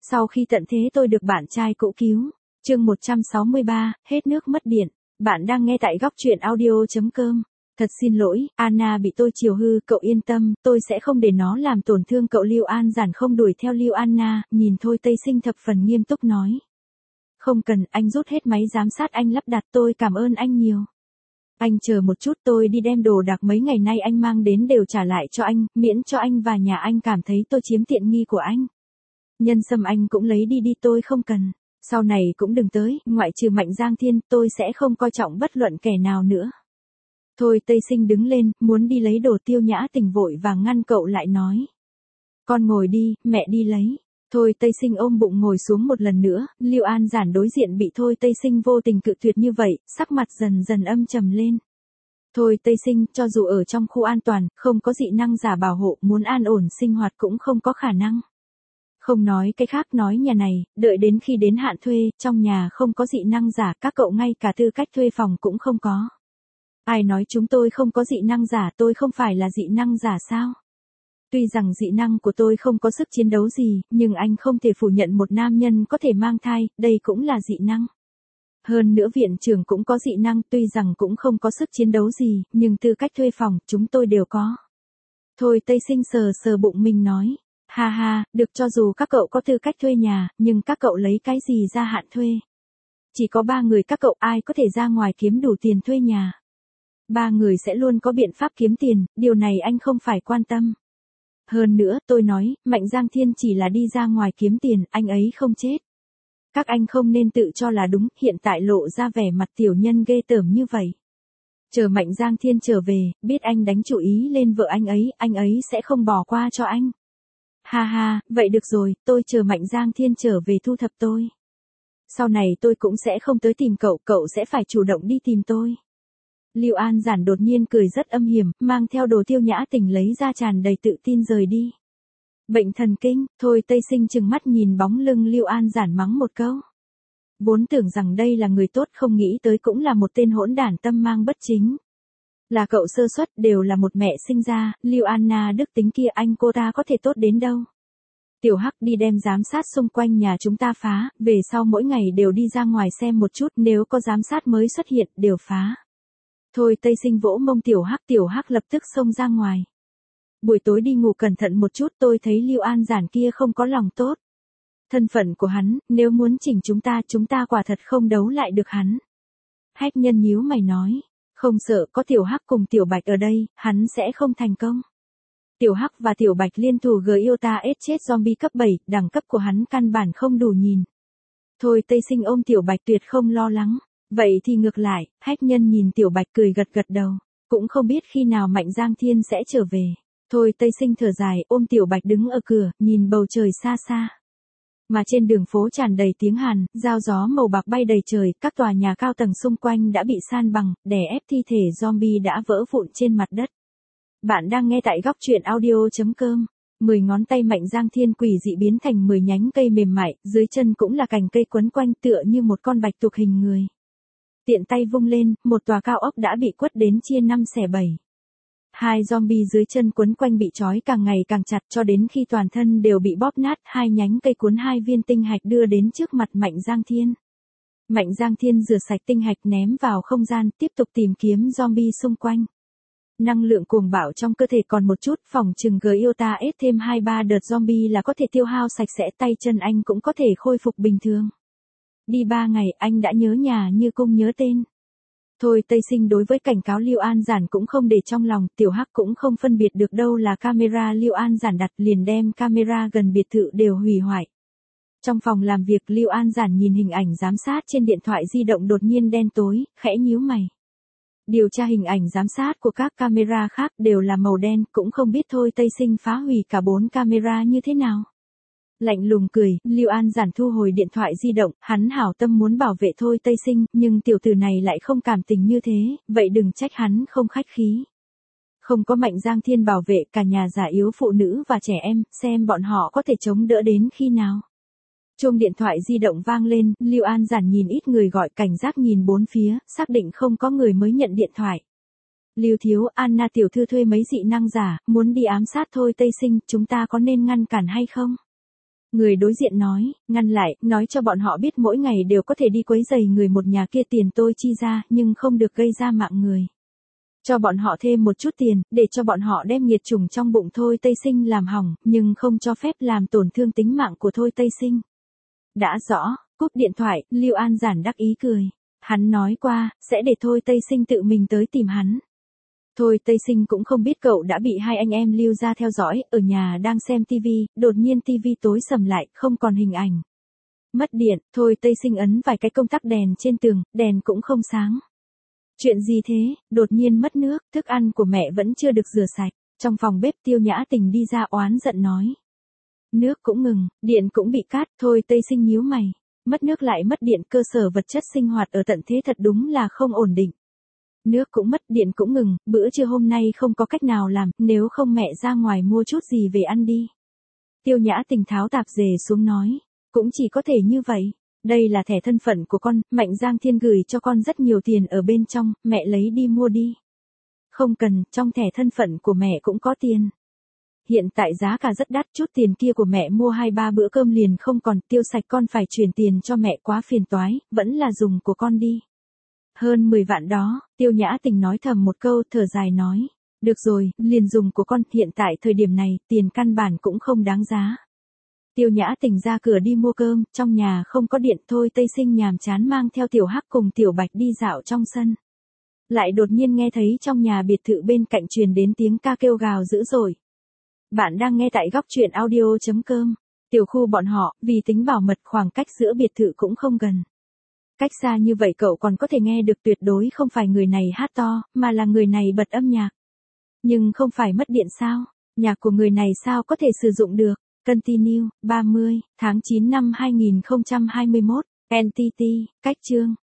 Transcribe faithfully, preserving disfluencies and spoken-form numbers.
Sau khi tận thế tôi được bạn trai cũ cứu. Chương một trăm sáu mươi ba, hết nước mất điện. Bạn đang nghe tại góc truyện audio chấm com. Thật xin lỗi, Anna bị tôi chiều hư, cậu yên tâm, tôi sẽ không để nó làm tổn thương cậu. Lưu An Giản không đuổi theo Lưu Anna, nhìn Thôi Tây Sinh thập phần nghiêm túc nói. Không cần, anh rút hết máy giám sát anh lắp đặt, tôi cảm ơn anh nhiều. Anh chờ một chút, tôi đi đem đồ đạc mấy ngày nay anh mang đến đều trả lại cho anh, miễn cho anh và nhà anh cảm thấy tôi chiếm tiện nghi của anh. Nhân sâm anh cũng lấy đi đi, tôi không cần. Sau này cũng đừng tới, ngoại trừ Mạnh Giang Thiên, tôi sẽ không coi trọng bất luận kẻ nào nữa. Thôi Tây Sinh đứng lên, muốn đi lấy đồ. Tiêu Nhã Tình vội và ngăn cậu lại nói. Con ngồi đi, mẹ đi lấy. Thôi Tây Sinh ôm bụng ngồi xuống một lần nữa. Lưu An Giản đối diện bị Thôi Tây Sinh vô tình cự tuyệt như vậy, sắc mặt dần dần âm trầm lên. Thôi Tây Sinh, cho dù ở trong khu an toàn, không có dị năng giả bảo hộ, muốn an ổn sinh hoạt cũng không có khả năng. Không nói cái khác, nói nhà này, đợi đến khi đến hạn thuê, trong nhà không có dị năng giả, các cậu ngay cả tư cách thuê phòng cũng không có. Ai nói chúng tôi không có dị năng giả, tôi không phải là dị năng giả sao? Tuy rằng dị năng của tôi không có sức chiến đấu gì, nhưng anh không thể phủ nhận một nam nhân có thể mang thai, đây cũng là dị năng. Hơn nữa viện trưởng cũng có dị năng, tuy rằng cũng không có sức chiến đấu gì, nhưng tư cách thuê phòng, chúng tôi đều có. Thôi Tây Sinh sờ sờ bụng mình nói. Ha ha, được, cho dù các cậu có tư cách thuê nhà, nhưng các cậu lấy cái gì ra hạn thuê? Chỉ có ba người các cậu, ai có thể ra ngoài kiếm đủ tiền thuê nhà? Ba người sẽ luôn có biện pháp kiếm tiền, điều này anh không phải quan tâm. Hơn nữa, tôi nói, Mạnh Giang Thiên chỉ là đi ra ngoài kiếm tiền, anh ấy không chết. Các anh không nên tự cho là đúng, hiện tại lộ ra vẻ mặt tiểu nhân ghê tởm như vậy. Chờ Mạnh Giang Thiên trở về, biết anh đánh chủ ý lên vợ anh ấy, anh ấy sẽ không bỏ qua cho anh. Ha ha, vậy được rồi, tôi chờ Mạnh Giang Thiên trở về thu thập tôi. Sau này tôi cũng sẽ không tới tìm cậu, cậu sẽ phải chủ động đi tìm tôi. Lưu An Giản đột nhiên cười rất âm hiểm, mang theo đồ. Tiêu Nhã Tình lấy ra tràn đầy tự tin rời đi. Bệnh thần kinh. Thôi Tây Sinh trừng mắt nhìn bóng lưng Lưu An Giản mắng một câu. Vốn tưởng rằng đây là người tốt, không nghĩ tới cũng là một tên hỗn đản tâm mang bất chính. Là cậu sơ suất, đều là một mẹ sinh ra, Lưu Anna đức tính kia, anh cô ta có thể tốt đến đâu. Tiểu Hắc đi đem giám sát xung quanh nhà chúng ta phá, về sau mỗi ngày đều đi ra ngoài xem một chút, nếu có giám sát mới xuất hiện, đều phá. Thôi Tây Sinh vỗ mông Tiểu Hắc, Tiểu Hắc lập tức xông ra ngoài. Buổi tối đi ngủ cẩn thận một chút, tôi thấy Lưu An Giản kia không có lòng tốt. Thân phận của hắn, nếu muốn chỉnh chúng ta, chúng ta quả thật không đấu lại được hắn. Hách Nhân nhíu mày nói. Không sợ, có Tiểu Hắc cùng Tiểu Bạch ở đây, hắn sẽ không thành công. Tiểu Hắc và Tiểu Bạch liên thủ gờ yêu ta ết chết zombie cấp bảy, đẳng cấp của hắn căn bản không đủ nhìn. Thôi Tây Sinh ôm Tiểu Bạch tuyệt không lo lắng. Vậy thì ngược lại, Hách Nhân nhìn Tiểu Bạch cười gật gật đầu. Cũng không biết khi nào Mạnh Giang Thiên sẽ trở về. Thôi Tây Sinh thở dài, ôm Tiểu Bạch đứng ở cửa, nhìn bầu trời xa xa. Mà trên đường phố tràn đầy tiếng hàn, dao gió màu bạc bay đầy trời, các tòa nhà cao tầng xung quanh đã bị san bằng, đè ép thi thể zombie đã vỡ vụn trên mặt đất. Bạn đang nghe tại góc truyện audio chấm com. Mười ngón tay Mạnh Giang Thiên quỷ dị biến thành mười nhánh cây mềm mại, dưới chân cũng là cành cây quấn quanh tựa như một con bạch tuộc hình người. Tiện tay vung lên, một tòa cao ốc đã bị quất đến chia năm xẻ bảy. Hai zombie dưới chân quấn quanh bị trói càng ngày càng chặt cho đến khi toàn thân đều bị bóp nát, hai nhánh cây cuốn hai viên tinh hạch đưa đến trước mặt Mạnh Giang Thiên. Mạnh Giang Thiên rửa sạch tinh hạch ném vào không gian, tiếp tục tìm kiếm zombie xung quanh. Năng lượng cuồng bạo trong cơ thể còn một chút, phòng trừng gờ yêu ta ết thêm hai ba đợt zombie là có thể tiêu hao sạch sẽ, tay chân anh cũng có thể khôi phục bình thường. Đi ba ngày, anh đã nhớ nhà như cung nhớ tên. Thôi Tây Sinh đối với cảnh cáo Lưu An Giản cũng không để trong lòng, Tiểu Hắc cũng không phân biệt được đâu là camera Lưu An Giản đặt, liền đem camera gần biệt thự đều hủy hoại. Trong phòng làm việc, Lưu An Giản nhìn hình ảnh giám sát trên điện thoại di động đột nhiên đen tối, khẽ nhíu mày. Điều tra hình ảnh giám sát của các camera khác đều là màu đen, cũng không biết Thôi Tây Sinh phá hủy cả bốn camera như thế nào. Lạnh lùng cười, Lưu An Giản thu hồi điện thoại di động, hắn hảo tâm muốn bảo vệ Thôi Tây Sinh, nhưng tiểu tử này lại không cảm tình như thế, vậy đừng trách hắn không khách khí. Không có Mạnh Giang Thiên bảo vệ, cả nhà già yếu phụ nữ và trẻ em, xem bọn họ có thể chống đỡ đến khi nào. Chuông điện thoại di động vang lên, Lưu An Giản nhìn ít người gọi, cảnh giác nhìn bốn phía, xác định không có người mới nhận điện thoại. Lưu thiếu, Anna tiểu thư thuê mấy dị năng giả, muốn đi ám sát Thôi Tây Sinh, chúng ta có nên ngăn cản hay không? Người đối diện nói, ngăn lại, nói cho bọn họ biết mỗi ngày đều có thể đi quấy rầy người một nhà kia, tiền tôi chi ra, nhưng không được gây ra mạng người. Cho bọn họ thêm một chút tiền, để cho bọn họ đem nghiệt chủng trong bụng Thôi Tây Sinh làm hỏng, nhưng không cho phép làm tổn thương tính mạng của Thôi Tây Sinh. Đã rõ, cúp điện thoại, Lưu An Giản đắc ý cười. Hắn nói qua, sẽ để Thôi Tây Sinh tự mình tới tìm hắn. Thôi Tây Sinh cũng không biết cậu đã bị hai anh em Lưu gia theo dõi, ở nhà đang xem tivi, đột nhiên tivi tối sầm lại, không còn hình ảnh. Mất điện, Thôi Tây Sinh ấn vài cái công tắc đèn trên tường, đèn cũng không sáng. Chuyện gì thế, đột nhiên mất nước, thức ăn của mẹ vẫn chưa được rửa sạch. Trong phòng bếp Tiêu Nhã Tình đi ra oán giận nói. Nước cũng ngừng, điện cũng bị cắt, Thôi Tây Sinh nhíu mày. Mất nước lại mất điện, cơ sở vật chất sinh hoạt ở tận thế thật đúng là không ổn định. Nước cũng mất, điện cũng ngừng, bữa trưa hôm nay không có cách nào làm, nếu không mẹ ra ngoài mua chút gì về ăn đi. Tiêu Nhã Tình tháo tạp dề xuống nói, cũng chỉ có thể như vậy. Đây là thẻ thân phận của con, Mạnh Giang Thiên gửi cho con rất nhiều tiền ở bên trong, mẹ lấy đi mua đi. Không cần, trong thẻ thân phận của mẹ cũng có tiền. Hiện tại giá cả rất đắt, chút tiền kia của mẹ mua hai ba bữa cơm liền không còn, tiêu sạch, con phải chuyển tiền cho mẹ quá phiền toái, vẫn là dùng của con đi. Hơn mười vạn đó, Tiêu Nhã Tình nói thầm một câu, thở dài nói. Được rồi, liền dùng của con, hiện tại thời điểm này, tiền căn bản cũng không đáng giá. Tiêu Nhã Tình ra cửa đi mua cơm, trong nhà không có điện, Thôi Tây Sinh nhàm chán mang theo Tiểu Hắc cùng Tiểu Bạch đi dạo trong sân. Lại đột nhiên nghe thấy trong nhà biệt thự bên cạnh truyền đến tiếng ca kêu gào dữ dội. Bạn đang nghe tại góc truyện audio chấm com. Tiểu khu bọn họ, vì tính bảo mật, khoảng cách giữa biệt thự cũng không gần. Cách xa như vậy cậu còn có thể nghe được, tuyệt đối không phải người này hát to, mà là người này bật âm nhạc. Nhưng không phải mất điện sao? Nhạc của người này sao có thể sử dụng được? Continue, ba mươi, tháng chín năm hai nghìn không trăm hai mươi mốt, en tê tê, cách chương.